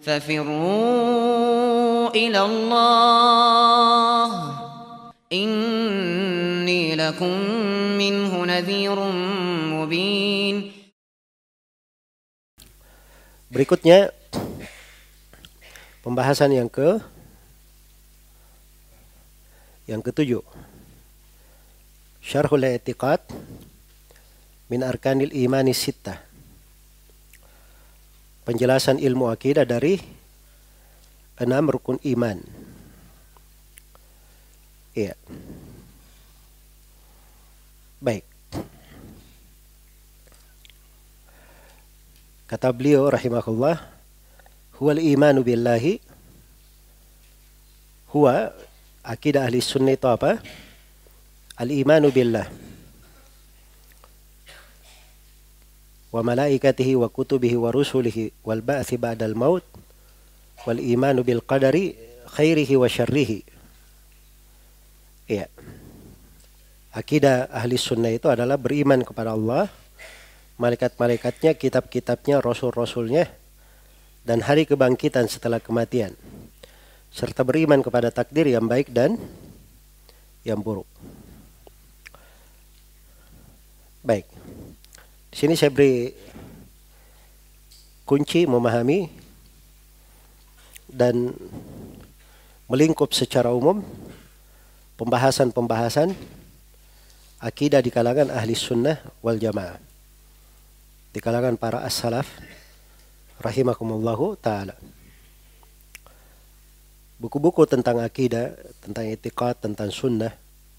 ففروا إلى الله إني لكم منه نذير مبين. Berikutnya pembahasan yang ketujuh, Syarhul I'tiqad min Arkanil Imani Sittah. Penjelasan ilmu akidah dari 6 rukun iman. Iya. Baik. Kata beliau rahimahullah, huwal imanu billahi. Huwa, akidah ahli sunnah itu apa? Al-imanu billah. Wa malaikatihi wa kutubihi wa rusulihi wal ba'thi ba'dal maut wal imanu bil qadari khairihi wa syarrihi. Iya. Akidah ahli sunnah itu adalah beriman kepada Allah, malaikat-malaikatnya, kitab-kitabnya, rasul-rasulnya, dan hari kebangkitan setelah kematian, serta beriman kepada takdir yang baik dan yang buruk. Baik. Di sini saya beri kunci memahami dan melingkup secara umum pembahasan-pembahasan akidah di kalangan ahli sunnah wal jamaah, di kalangan para as-salaf rahimakumullahu ta'ala. Buku-buku tentang akidah, tentang i'tiqad, tentang sunnah,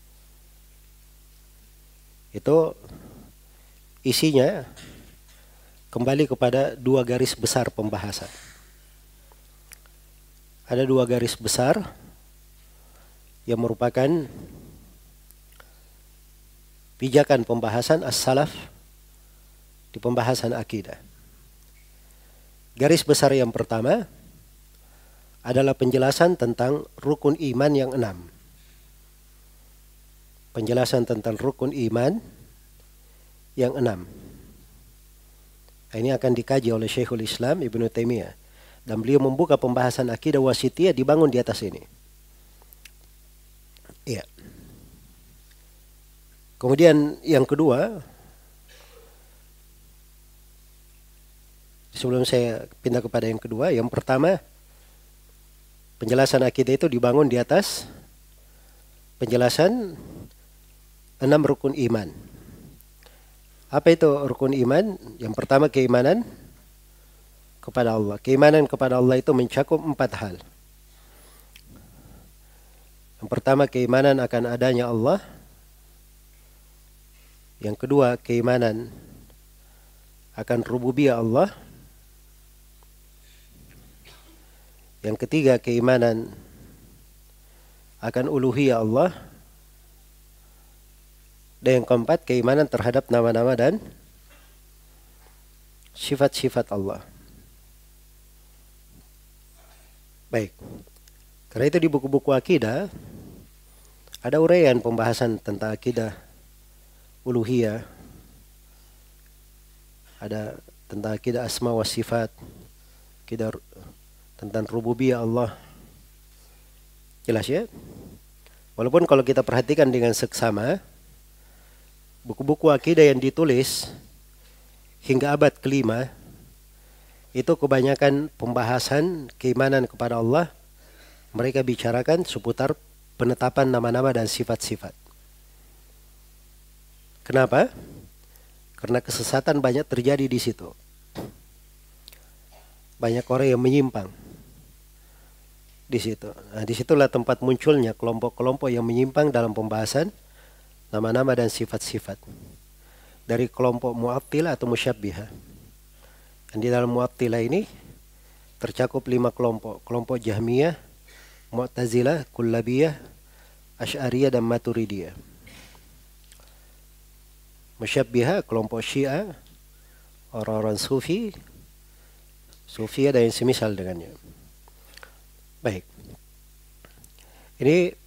itu isinya kembali kepada 2 garis besar pembahasan. Ada 2 garis besar yang merupakan pijakan pembahasan as-salaf di pembahasan akidah. Garis besar yang pertama adalah penjelasan tentang rukun iman yang 6. Penjelasan tentang rukun iman yang 6. Ini akan dikaji oleh Syekhul Islam Ibnu Taimiyah, dan beliau membuka pembahasan akidah wasitiyah dibangun di atas ini. Iya. Kemudian yang kedua, sebelum saya pindah kepada yang kedua, yang pertama, penjelasan akidah itu dibangun di atas penjelasan 6 rukun iman. Apa itu rukun iman? Yang pertama, keimanan kepada Allah. Keimanan kepada Allah itu mencakup 4 hal. Yang pertama, keimanan akan adanya Allah. Yang kedua, keimanan akan rububiyah Allah. Yang ketiga, keimanan akan uluhiyah Allah. Dan yang keempat, keimanan terhadap nama-nama dan sifat-sifat Allah. Baik. Karena itu di buku-buku akidah ada uraian pembahasan tentang akidah uluhiyah, ada tentang akidah asma wa sifat, akidah tentang rububiyah Allah. Jelas ya? Walaupun kalau kita perhatikan dengan seksama, buku-buku akidah yang ditulis hingga abad ke-5 itu kebanyakan pembahasan keimanan kepada Allah. Mereka bicarakan seputar penetapan nama-nama dan sifat-sifat. Kenapa? Karena kesesatan banyak terjadi di situ. Banyak orang yang menyimpang di situ. Nah, disitulah tempat munculnya kelompok-kelompok yang menyimpang dalam pembahasan nama-nama dan sifat-sifat. Dari kelompok Mu'attilah atau Musyabbihah. Dan di dalam Mu'attilah ini tercakup 5 kelompok. Kelompok Jahmiyah, Mu'tazilah, Kullabiyah, Asy'ariyah, dan Maturidiyah. Musyabbihah, kelompok Syiah, orang-orang Sufi, Sufiyah dan yang semisal dengannya. Baik. Ini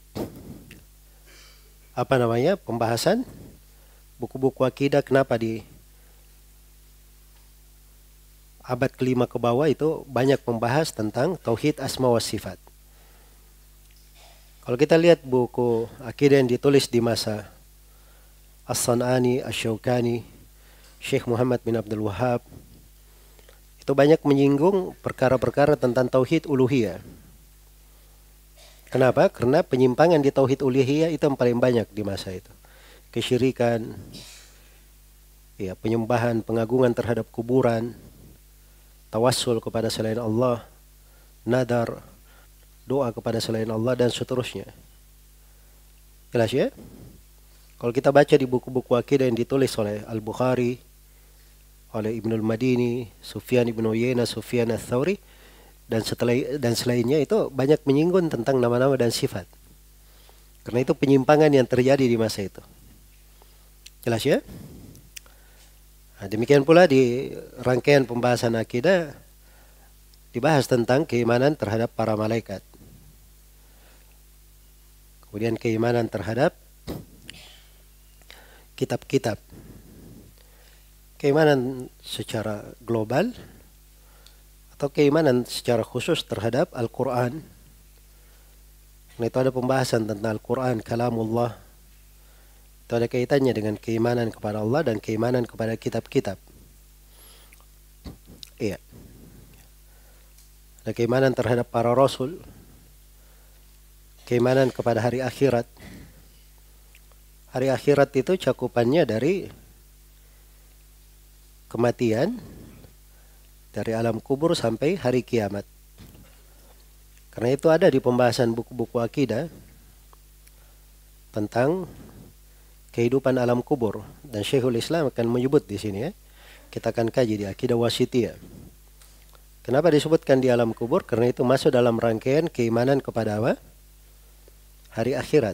pembahasan buku-buku akidah. Kenapa abad kelima ke bawah itu banyak membahas tentang tauhid asma wa sifat. Kalau kita lihat buku akidah yang ditulis di masa As-San'ani, Asy-Syaukani, Syekh Muhammad bin Abdul Wahhab, itu banyak menyinggung perkara-perkara tentang tauhid uluhiyah. Kenapa? Karena penyimpangan di tauhid uluhiyah itu yang paling banyak di masa itu. Kesyirikan, ya, penyembahan, pengagungan terhadap kuburan, tawassul kepada selain Allah, nadar, doa kepada selain Allah, dan seterusnya. Jelas ya? Kalau kita baca di buku-buku akidah yang ditulis oleh Al-Bukhari, oleh Ibnul Madini, Sufyan ibn Uyainah, Sufyan ats-Tsauri, dan selainnya itu banyak menyinggung tentang nama-nama dan sifat. Karena itu penyimpangan yang terjadi di masa itu. Jelas ya? Nah, demikian pula di rangkaian pembahasan akidah dibahas tentang keimanan terhadap para malaikat. Kemudian keimanan terhadap kitab-kitab. Keimanan secara global atau keimanan secara khusus terhadap Al-Quran. Nah, itu ada pembahasan tentang Al-Quran, kalamullah. Itu ada kaitannya dengan keimanan kepada Allah dan keimanan kepada kitab-kitab. Iya. Ada keimanan terhadap para rasul, keimanan kepada hari akhirat. Hari akhirat itu cakupannya dari kematian, dari alam kubur sampai hari kiamat. Karena itu ada di pembahasan buku-buku akidah tentang kehidupan alam kubur, dan Syekhul Islam akan menyebut di sini ya. Kita akan kaji di akidah wasitiyah. Kenapa disebutkan di alam kubur? Karena itu masuk dalam rangkaian keimanan kepada apa? Hari akhirat.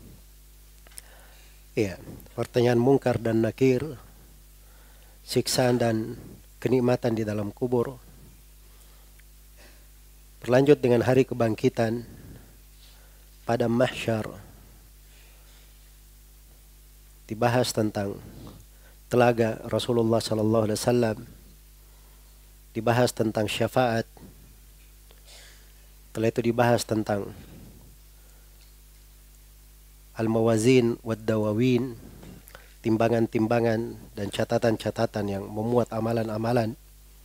Iya, pertanyaan mungkar dan nakir, siksaan dan kenikmatan di dalam kubur. Berlanjut dengan hari kebangkitan pada mahsyar. Dibahas tentang telaga Rasulullah sallallahu alaihi wasallam. Dibahas tentang syafaat. Setelah itu dibahas tentang al-mawazin wad-dawawin, timbangan-timbangan dan catatan-catatan yang memuat amalan-amalan.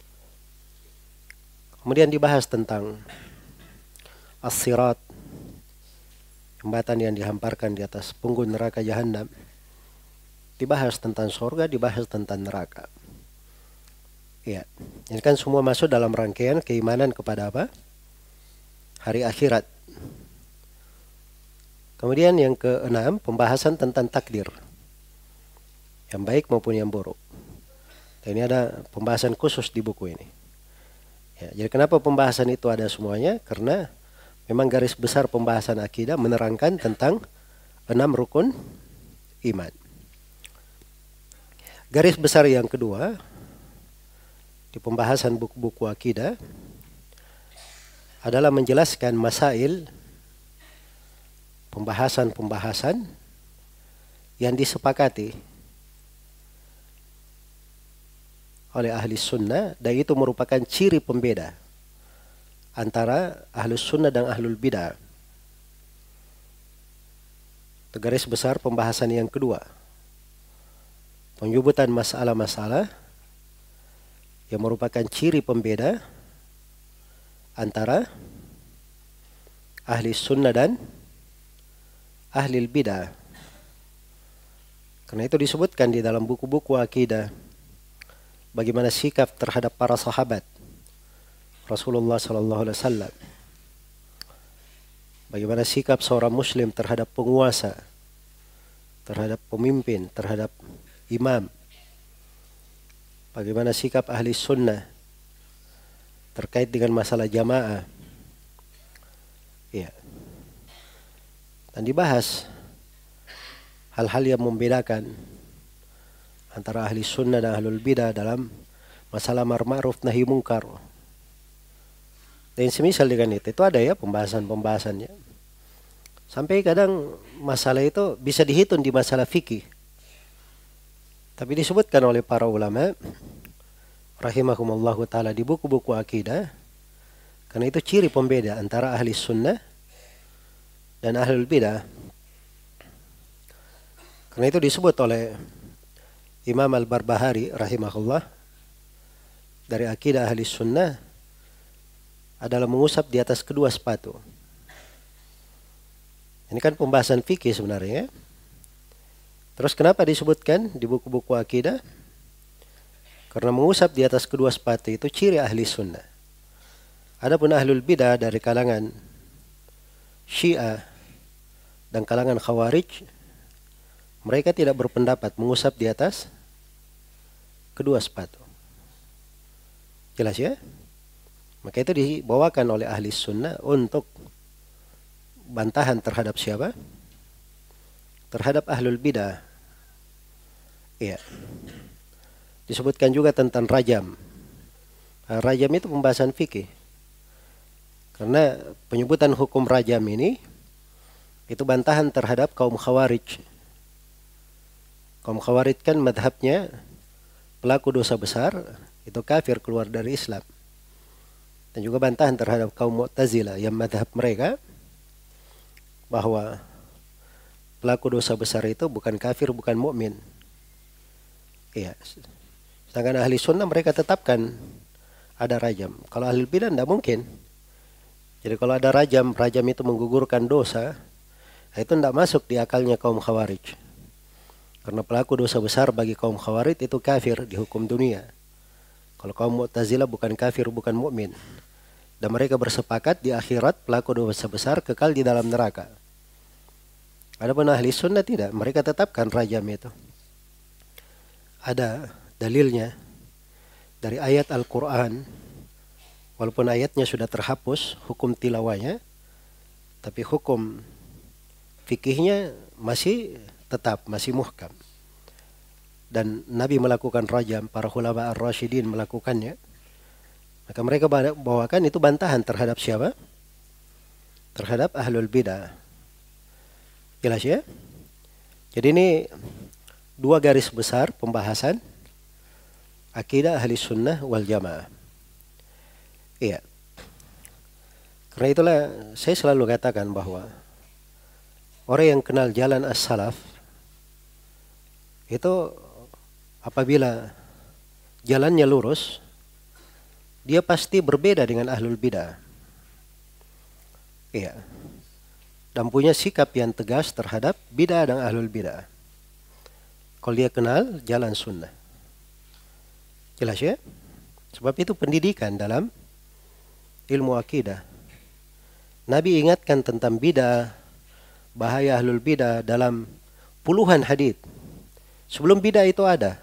Kemudian dibahas tentang as-sirat, jembatan yang dihamparkan di atas punggung neraka Jahannam. Dibahas tentang surga, dibahas tentang neraka. Ya, ini kan semua masuk dalam rangkaian keimanan kepada apa? Hari akhirat. Kemudian yang keenam, pembahasan tentang takdir. Yang baik maupun yang buruk. Dan ini ada pembahasan khusus di buku ini. Ya, jadi kenapa pembahasan itu ada semuanya? Karena memang garis besar pembahasan akidah menerangkan tentang 6 rukun iman. Garis besar yang kedua di pembahasan buku-buku akidah adalah menjelaskan masail, pembahasan-pembahasan yang disepakati oleh ahli sunnah, dan itu merupakan ciri pembeda antara ahli sunnah dan ahlul bidah. Itu garis besar pembahasan yang kedua. Penyebutan masalah-masalah yang merupakan ciri pembeda antara ahli sunnah dan ahli bidah. Karena itu disebutkan di dalam buku-buku akidah bagaimana sikap terhadap para sahabat Rasulullah sallallahu alaihi wasallam. Bagaimana sikap seorang muslim terhadap penguasa, terhadap pemimpin, terhadap imam. Bagaimana sikap ahli sunnah terkait dengan masalah jamaah. Ya. Dan dibahas hal-hal yang membedakan antara ahli sunnah dan ahlul bidah dalam masalah amar ma'ruf nahi mungkar. Dan semisal dengan itu ada ya pembahasan-pembahasannya. Sampai kadang masalah itu bisa dihitung di masalah fikih. Tapi disebutkan oleh para ulama, rahimahumullahu ta'ala di buku-buku akidah, karena itu ciri pembeda antara ahli sunnah dan ahlul bidah. Karena itu disebut oleh Imam Al-Barbahari rahimahullah, dari akidah ahli sunnah adalah mengusap di atas kedua sepatu. Ini kan pembahasan fikih sebenarnya. Terus kenapa disebutkan di buku-buku akidah? Karena mengusap di atas kedua sepatu itu ciri ahli sunnah. Adapun ahlul bidah dari kalangan Syiah dan kalangan Khawarij, mereka tidak berpendapat mengusap di atas kedua sepatu. Jelas ya? Maka itu dibawakan oleh ahli sunnah untuk bantahan terhadap siapa? Terhadap ahlul bidah. Iya. Disebutkan juga tentang rajam. Rajam itu pembahasan fikih. Karena penyebutan hukum rajam ini itu bantahan terhadap kaum Khawarij. Kaum Khawarij kan madhabnya pelaku dosa besar itu kafir, keluar dari Islam. Dan juga bantahan terhadap kaum Mu'tazilah yang madhab mereka bahwa pelaku dosa besar itu bukan kafir, bukan mukmin. Iya. Sedangkan ahli sunnah mereka tetapkan ada rajam. Kalau ahli bidah tidak mungkin. Jadi kalau ada rajam, rajam itu menggugurkan dosa, itu tidak masuk di akalnya kaum Khawarij. Karena pelaku dosa besar bagi kaum Khawarij itu kafir di hukum dunia. Kalau kaum Mu'tazilah bukan kafir, bukan mukmin. Dan mereka bersepakat di akhirat pelaku dosa besar kekal di dalam neraka. Adapun ahli sunnah tidak, mereka tetapkan rajam itu. Ada dalilnya dari ayat Al-Quran, walaupun ayatnya sudah terhapus hukum tilawahnya, tapi hukum fikihnya masih tetap, masih muhkam. Dan Nabi melakukan rajam, para ulama ar-rasyidin melakukannya. Maka mereka bawakan itu bantahan terhadap siapa? Terhadap ahlul bidah. Jelas ya? Jadi ini dua garis besar pembahasan akidah ahli sunnah wal jamaah. Iya. Karena itulah saya selalu katakan bahwa orang yang kenal jalan as-salaf itu apabila jalannya lurus, dia pasti berbeda dengan ahlul bidah. Iya. Dan punya sikap yang tegas terhadap bidah dan ahlul bidah. Kalau dia kenal jalan sunnah. Jelas ya? Sebab itu pendidikan dalam ilmu akidah. Nabi ingatkan tentang bidah, bahaya ahlul bidah dalam puluhan hadits. Sebelum bidah itu ada.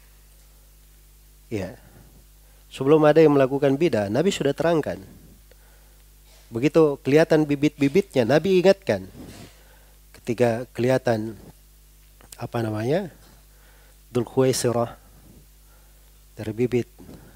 Ya. Sebelum ada yang melakukan bidah, Nabi sudah terangkan. Begitu kelihatan bibit-bibitnya, Nabi ingatkan. Ketika kelihatan Dzul Khuwaisirah dari bibit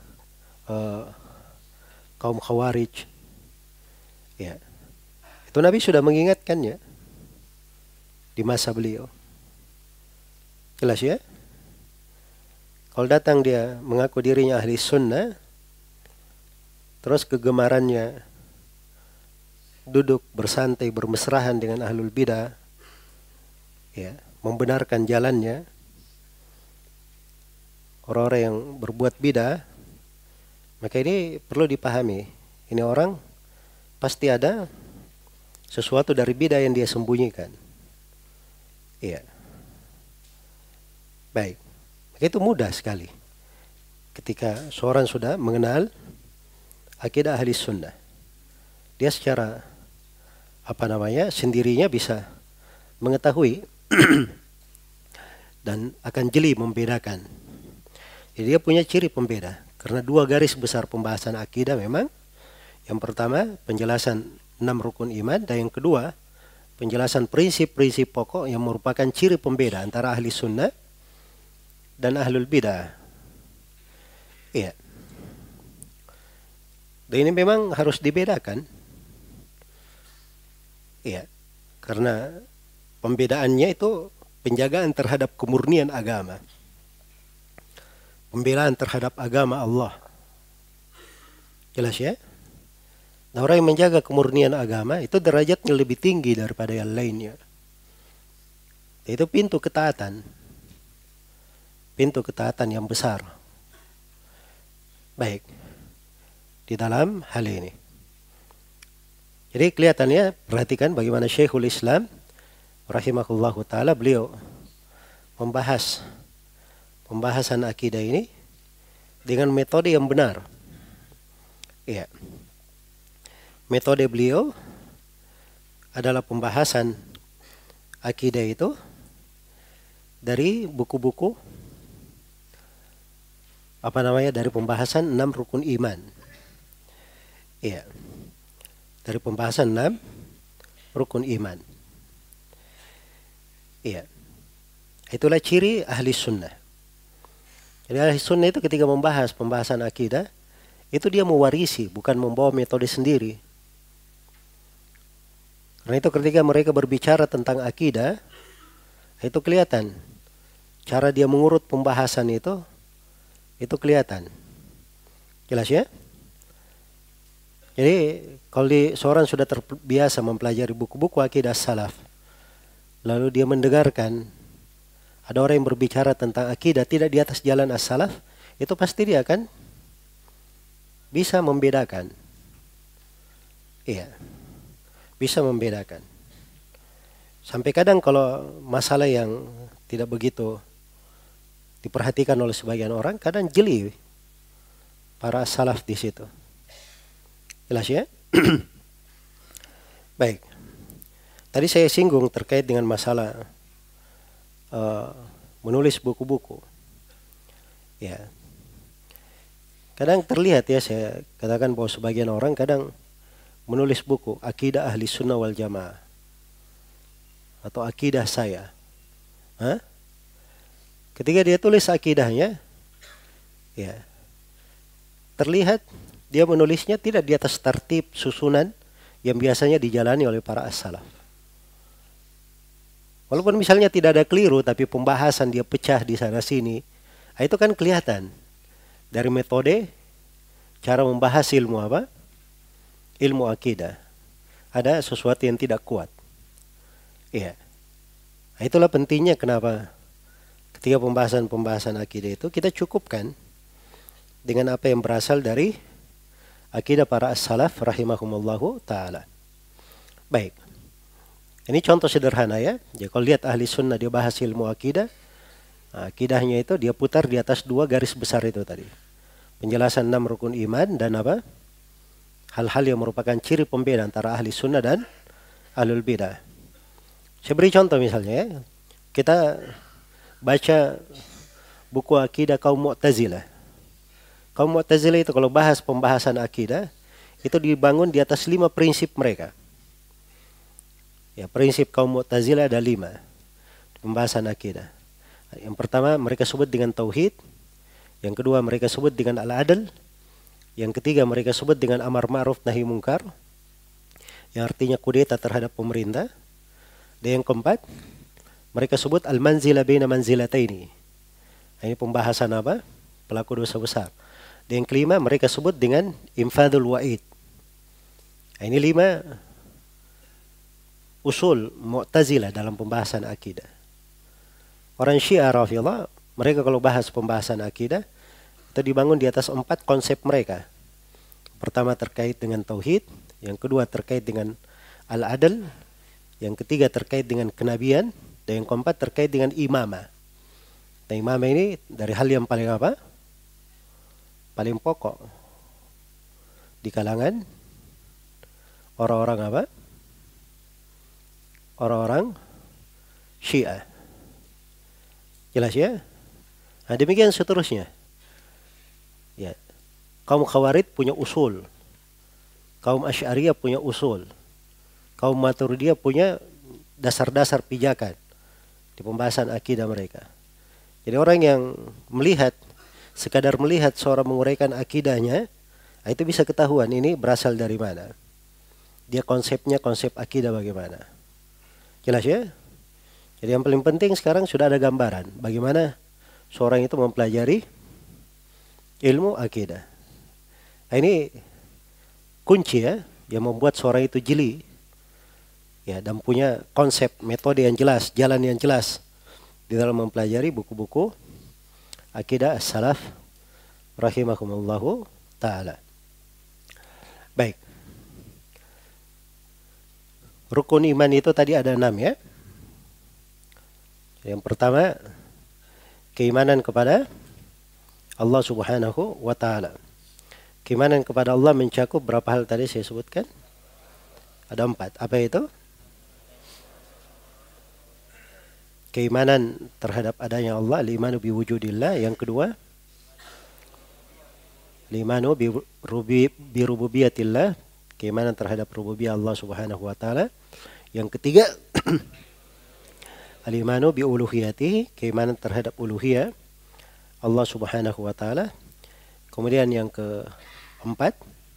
kaum Khawarij. Ya. Itu Nabi sudah mengingatkannya di masa beliau. Jelas ya? Kalau datang dia mengaku dirinya ahli sunnah, terus kegemarannya duduk bersantai bermesrahan dengan ahlul bidah, ya, membenarkan jalannya orang-orang yang berbuat bidah, maka ini perlu dipahami. Ini orang pasti ada sesuatu dari bidah yang dia sembunyikan. Iya. Baik. Maka itu mudah sekali ketika seorang sudah mengenal akidah ahli sunnah. Dia secara sendirinya bisa mengetahui dan akan jeli membedakan. Jadi dia punya ciri pembeda. Karena dua garis besar pembahasan akidah memang. Yang pertama penjelasan 6 rukun iman, dan yang kedua penjelasan prinsip-prinsip pokok yang merupakan ciri pembeda antara ahli sunnah dan ahlul bidah. Iya. Dan ini memang harus dibedakan. Iya. Karena pembedaannya itu penjagaan terhadap kemurnian agama. pembelaan terhadap agama Allah. Jelas ya? Nah, orang yang menjaga kemurnian agama itu derajatnya lebih tinggi daripada yang lainnya. Itu pintu ketaatan. Pintu ketaatan yang besar. Baik. Di dalam hal ini. Jadi kelihatannya, perhatikan bagaimana Syekhul Islam rahimahullahu ta'ala, beliau membahas pembahasan akidah ini dengan metode yang benar. Iya. Metode beliau adalah pembahasan akidah itu dari buku-buku dari pembahasan 6 rukun iman. Iya. Dari pembahasan 6 rukun iman. Iya. Itulah ciri ahli sunnah. Jadi ahli sunnah itu ketika membahas pembahasan akidah, itu dia mewarisi, bukan membawa metode sendiri. Karena itu ketika mereka berbicara tentang akidah, itu kelihatan. Cara dia mengurut pembahasan itu kelihatan. Jelas ya? Jadi kalau seorang sudah terbiasa mempelajari buku-buku akidah salaf, lalu dia mendengarkan ada orang yang berbicara tentang akidah tidak di atas jalan as-salaf, itu pasti dia akan bisa membedakan. Iya, bisa membedakan. Sampai kadang kalau masalah yang tidak begitu diperhatikan oleh sebagian orang, kadang jeli para salaf di situ. Jelas ya? Baik. Tadi saya singgung terkait dengan masalah menulis buku-buku. Ya. Kadang terlihat ya, saya katakan bahwa sebagian orang kadang menulis buku akidah ahli sunnah wal jamaah atau akidah saya. Hah? Ketika dia tulis akidahnya, ya, terlihat dia menulisnya tidak di atas tertib susunan yang biasanya dijalani oleh para as-salaf. Walaupun misalnya tidak ada keliru, tapi pembahasan dia pecah di sana sini, itu kan kelihatan dari metode cara membahas ilmu apa? Ilmu akidah. Ada sesuatu yang tidak kuat. Iya. Nah, itulah pentingnya kenapa ketika pembahasan akidah itu kita cukupkan dengan apa yang berasal dari akidah para as-salaf rahimahumullahu ta'ala. Baik. Ini contoh sederhana ya. Jadi kalau lihat ahli sunnah dia bahas ilmu akidah, akidahnya itu dia putar di atas 2 garis besar itu tadi. Penjelasan 6 rukun iman dan apa? Hal-hal yang merupakan ciri pembeda antara ahli sunnah dan ahlul bidah. Saya beri contoh misalnya ya. Kita baca buku akidah kaum Mu'tazilah. Kaum Mu'tazilah itu kalau bahas pembahasan akidah, itu dibangun di atas 5 prinsip mereka. Ya, prinsip kaum Mu'tazilah ada 5. Pembahasan akidah. Yang pertama mereka sebut dengan tauhid. Yang kedua mereka sebut dengan al-adl. Yang ketiga mereka sebut dengan amar ma'ruf nahi mungkar. Yang artinya kudeta terhadap pemerintah. Dan yang keempat, mereka sebut al-manzilah baina manzilataini. Ini pembahasan apa? Pelaku dosa besar. Dan yang kelima mereka sebut dengan infadul wa'id. Ini 5 usul Mu'tazilah dalam pembahasan akidah. Orang Syiah Rafidhah, mereka kalau bahas pembahasan akidah, itu dibangun di atas 4 konsep mereka. Pertama terkait dengan tauhid, yang kedua terkait dengan al-adl, yang ketiga terkait dengan kenabian, dan yang keempat terkait dengan imamah. Dan imamah ini dari hal yang paling apa? Paling pokok di kalangan orang-orang apa? Orang-orang Syiah. Jelas ya? Nah, demikian seterusnya. Ya. Kaum Khawarij punya usul. Kaum Asy'ariyah punya usul. Kaum Maturidiyah punya dasar-dasar pijakan di pembahasan akidah mereka. Jadi orang yang sekadar melihat seorang menguraikan akidahnya, itu bisa ketahuan ini berasal dari mana. Dia konsepnya konsep akidah bagaimana. Jelas ya? Jadi yang paling penting sekarang sudah ada gambaran bagaimana seorang itu mempelajari ilmu akidah. Nah, ini kunci ya yang membuat seorang itu jeli ya dan punya konsep, metode yang jelas, jalan yang jelas di dalam mempelajari buku-buku akidah as-salaf rahimahumullahu taala. Baik. Rukun iman itu tadi ada 6 ya. Yang pertama, keimanan kepada Allah Subhanahu wa taala. Keimanan kepada Allah mencakup berapa hal tadi saya sebutkan? Ada 4. Apa itu? Keimanan terhadap adanya Allah, al-imanu biwujudillah. Yang kedua, al-imanu birububiyatillah, keimanan terhadap rububiyah Allah Subhanahu wa taala. Yang ketiga, al-imanu biuluhiyatihi, keimanan terhadap uluhiyah Allah Subhanahu wa taala. Kemudian yang keempat,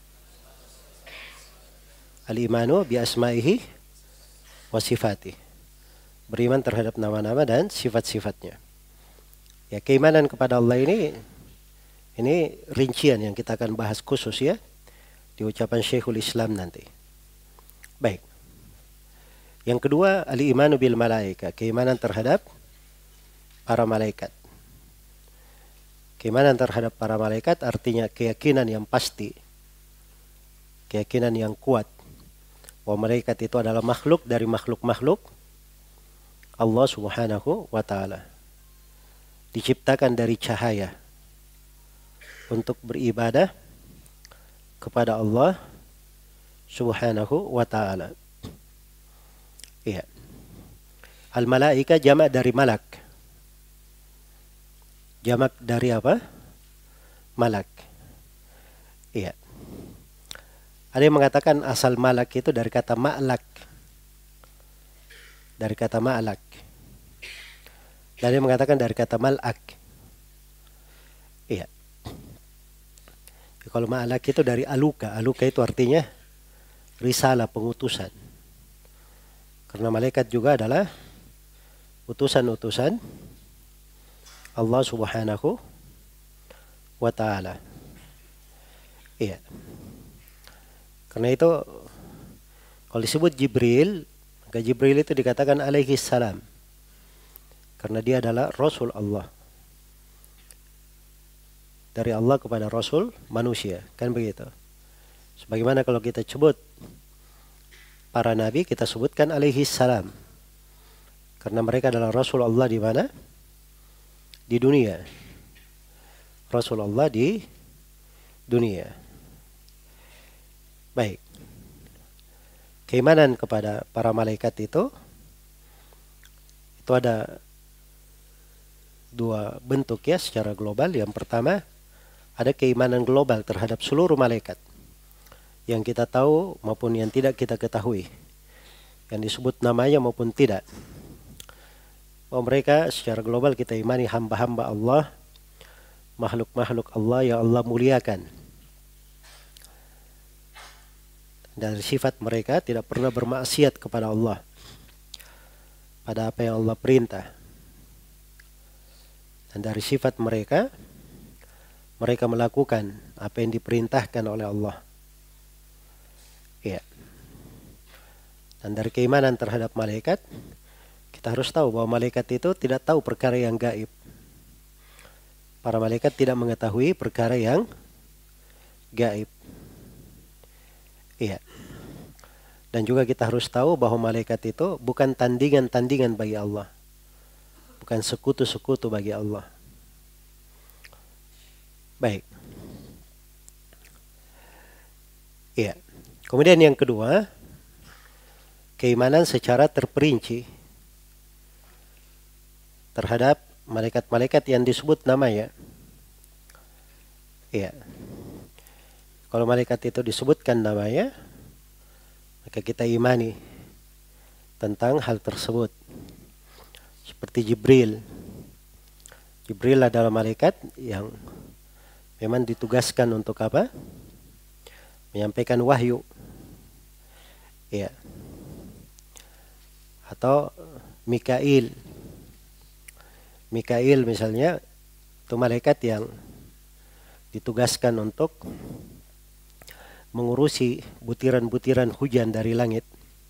al-imanu bi asma'ihi wa sifatihi, beriman terhadap nama-nama dan sifat-sifatnya. Ya, keimanan kepada Allah ini rincian yang kita akan bahas khusus ya di ucapan Syekhul Islam nanti. Baik. Yang kedua, al-imanu bil malaika, keimanan terhadap para malaikat. Keimanan terhadap para malaikat artinya keyakinan yang pasti, keyakinan yang kuat bahwa malaikat itu adalah makhluk dari makhluk-makhluk Allah Subhanahu wa taala. Diciptakan dari cahaya untuk beribadah kepada Allah Subhanahu wa taala. Iya. Al-malaika jamak dari malak. Jamak dari apa? Malak. Iya. Ada yang mengatakan asal malak itu dari kata ma'lak. Dari kata ma'lak. Dan ada yang mengatakan dari kata mal'ak. Iya. Kalau ma'lak itu dari aluka. Aluka itu artinya risalah, pengutusan. Karena malaikat juga adalah utusan-utusan Allah Subhanahu wa taala. Iya. Karena itu kalau disebut Jibril, maka Jibril itu dikatakan alaihi salam. Karena dia adalah Rasul Allah. Dari Allah kepada Rasul manusia, kan begitu. Sebagaimana kalau kita sebut para nabi, kita sebutkan alaihi salam. Karena mereka adalah Rasul Allah di mana? Di dunia. Rasul Allah di dunia. Baik. Keimanan kepada para malaikat itu ada 2 bentuk ya secara global. Yang pertama, ada keimanan global terhadap seluruh malaikat yang kita tahu maupun yang tidak kita ketahui, yang disebut namanya maupun tidak. Oh, mereka secara global kita imani hamba-hamba Allah, makhluk-makhluk Allah yang Allah muliakan. Dari sifat mereka tidak pernah bermaksiat kepada Allah pada apa yang Allah perintah. Dan dari sifat mereka, mereka melakukan apa yang diperintahkan oleh Allah. Ya. Dan dari keimanan terhadap malaikat, kita harus tahu bahwa malaikat itu tidak tahu perkara yang gaib. Para malaikat tidak mengetahui perkara yang gaib. Iya. Dan juga kita harus tahu bahwa malaikat itu bukan tandingan-tandingan bagi Allah. Bukan sekutu-sekutu bagi Allah. Baik. Iya. Kemudian yang kedua, keimanan secara terperinci terhadap malaikat-malaikat yang disebut namanya. Iya. Kalau malaikat itu disebutkan namanya, maka kita imani tentang hal tersebut. Seperti Jibril. Jibril adalah malaikat yang memang ditugaskan untuk apa? Menyampaikan wahyu. Ya. Atau Mikail. Mikail misalnya itu malaikat yang ditugaskan untuk mengurusi butiran-butiran hujan dari langit.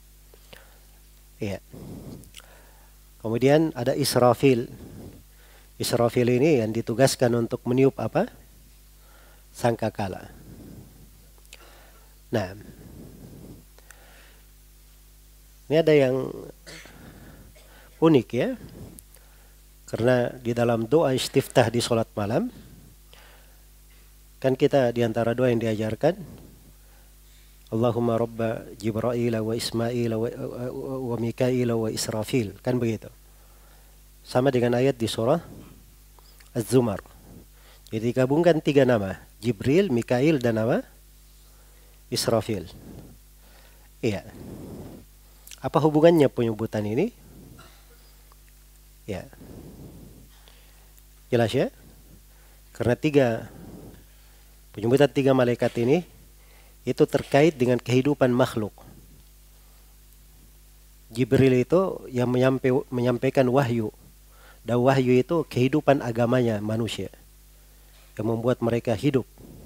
Ya. Kemudian ada Israfil. Israfil ini yang ditugaskan untuk meniup apa? Sangkakala. Nah, ini ada yang unik ya. Karena di dalam doa istiftah di sholat malam, kan kita di antara doa yang diajarkan, Allahumma rabba Jibril wa Ismail wa Mikail wa Israfil. Kan begitu. Sama dengan ayat di surah Az-Zumar. Jadi gabungkan 3 nama. Jibril, Mikail, dan nama Israfil. Iya. Apa hubungannya penyebutan ini? Ya. Jelas ya? Karena penyebutan 3 malaikat ini itu terkait dengan kehidupan makhluk. Jibril itu yang menyampaikan wahyu. Dan wahyu itu kehidupan agamanya manusia. Yang membuat mereka hidup.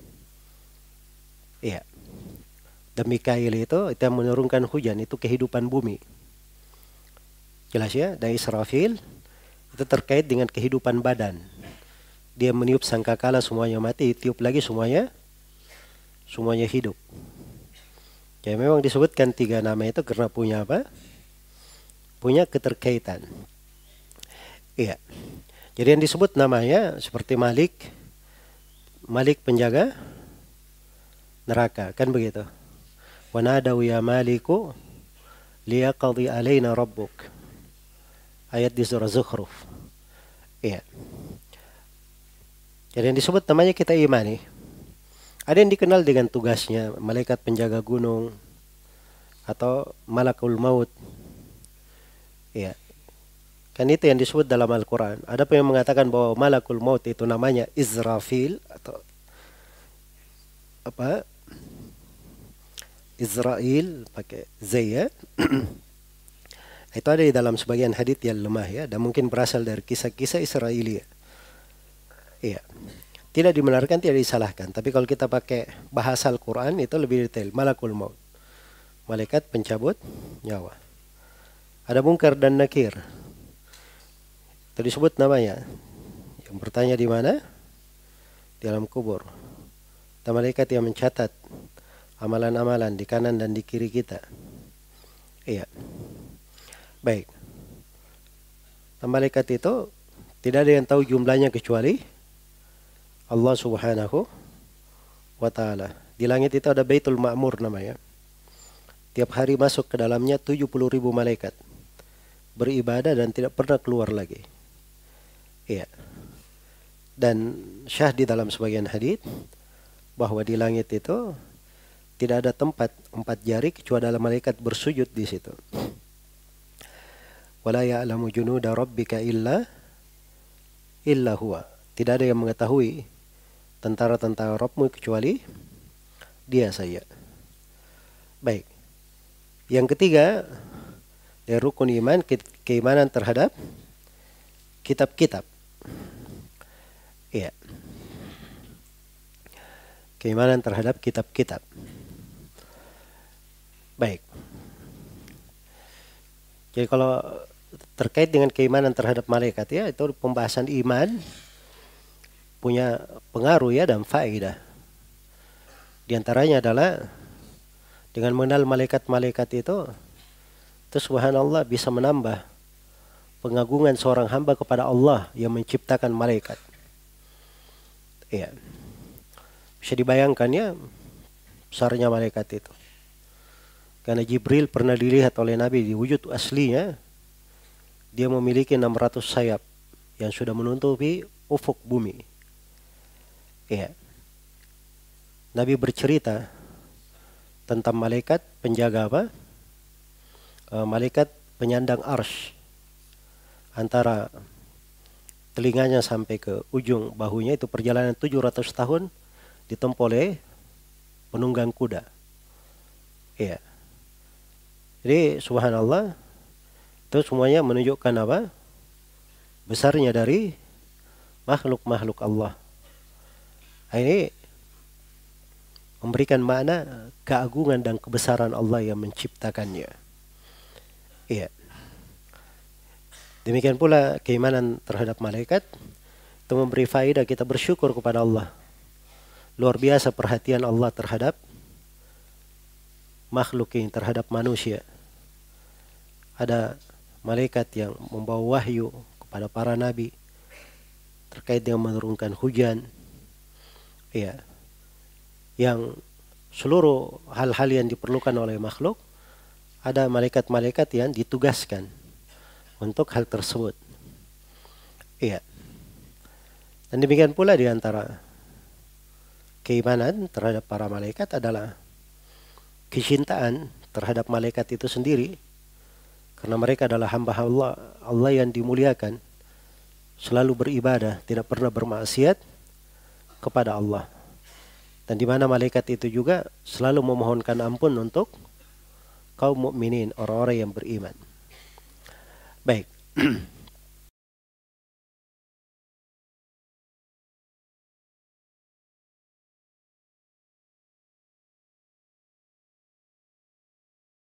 Iya. Dan Mikail itu yang menurunkan hujan. Itu kehidupan bumi. Jelas ya? Dan Israfil itu terkait dengan kehidupan badan. Dia meniup sangkakala semuanya mati. Tiup lagi semuanya hidup. Ya memang disebutkan 3 nama itu karena punya apa? Punya keterkaitan. Iya. Jadi yang disebut namanya seperti Malik penjaga neraka, kan begitu. Wa nadaw ya Maliku liyaqdi alaina rabbuk. Ayat di surah Zukhruf. Iya. Jadi yang disebut namanya kita imani. Ada yang dikenal dengan tugasnya malaikat penjaga gunung atau malakul maut. Ya. Kan itu yang disebut dalam Al-Quran. Ada pun yang mengatakan bahwa malakul maut itu namanya Israfil atau apa? Israel pakai Z ya. Itu ada di dalam sebagian hadits yang lemah ya, dan mungkin berasal dari kisah-kisah Israelia. Iya. Tidak dibenarkan, tidak disalahkan. Tapi kalau kita pakai bahasa Al-Quran itu lebih detail. Malakul maut. Malaikat pencabut nyawa. Ada Munkar dan Nakir. Itu disebut namanya. Yang bertanya di mana? Di dalam kubur. Dan malaikat yang mencatat amalan-amalan di kanan dan di kiri kita. Iya. Baik. Dan malaikat itu tidak ada yang tahu jumlahnya kecuali Allah Subhanahu wa ta'ala. Di langit itu ada Baitul Ma'mur namanya. Tiap hari masuk ke dalamnya 70.000 malaikat. Beribadah dan tidak pernah keluar lagi. Iya. Dan syah di dalam sebagian hadits bahwa di langit itu tidak ada tempat 4 jari kecuali ada malaikat bersujud di situ. Wala ya'lamu junuda rabbika illa huwa. Tidak ada yang mengetahui tentara-tentara Rabbmu kecuali dia saja. Baik. Yang ketiga, dari rukun iman, keimanan terhadap kitab-kitab. Iya. Keimanan terhadap kitab-kitab. Baik. Jadi kalau terkait dengan keimanan terhadap malaikat ya, itu pembahasan iman punya pengaruh ya dan faedah. Di antaranya adalah dengan mengenal malaikat-malaikat itu subhanallah bisa menambah pengagungan seorang hamba kepada Allah yang menciptakan malaikat. Iya. Bisa dibayangkan ya besarnya malaikat itu. Karena Jibril pernah dilihat oleh Nabi di wujud aslinya, dia memiliki 600 sayap yang sudah menutupi ufuk bumi. Iya. Nabi bercerita tentang malaikat penjaga apa? Malaikat penyandang arsy. Antara telinganya sampai ke ujung bahunya itu perjalanan 700 tahun ditempuh oleh penunggang kuda. Iya. Jadi subhanallah itu semuanya menunjukkan apa? Besarnya dari makhluk-makhluk Allah. Ini memberikan makna keagungan dan kebesaran Allah yang menciptakannya. Iya. Demikian pula keimanan terhadap malaikat itu memberi faedah kita bersyukur kepada Allah. Luar biasa perhatian Allah terhadap makhluk ini, terhadap manusia. Ada malaikat yang membawa wahyu kepada para nabi terkait dengan menurunkan hujan. Iya. Yang seluruh hal-hal yang diperlukan oleh makhluk, ada malaikat-malaikat yang ditugaskan untuk hal tersebut. Iya. Dan demikian pula di antara keimanan terhadap para malaikat adalah kecintaan terhadap malaikat itu sendiri, karena mereka adalah hamba Allah yang dimuliakan, selalu beribadah, tidak pernah bermaksiat kepada Allah. Dan di mana malaikat itu juga selalu memohonkan ampun untuk kaum mukminin, orang-orang yang beriman. Baik.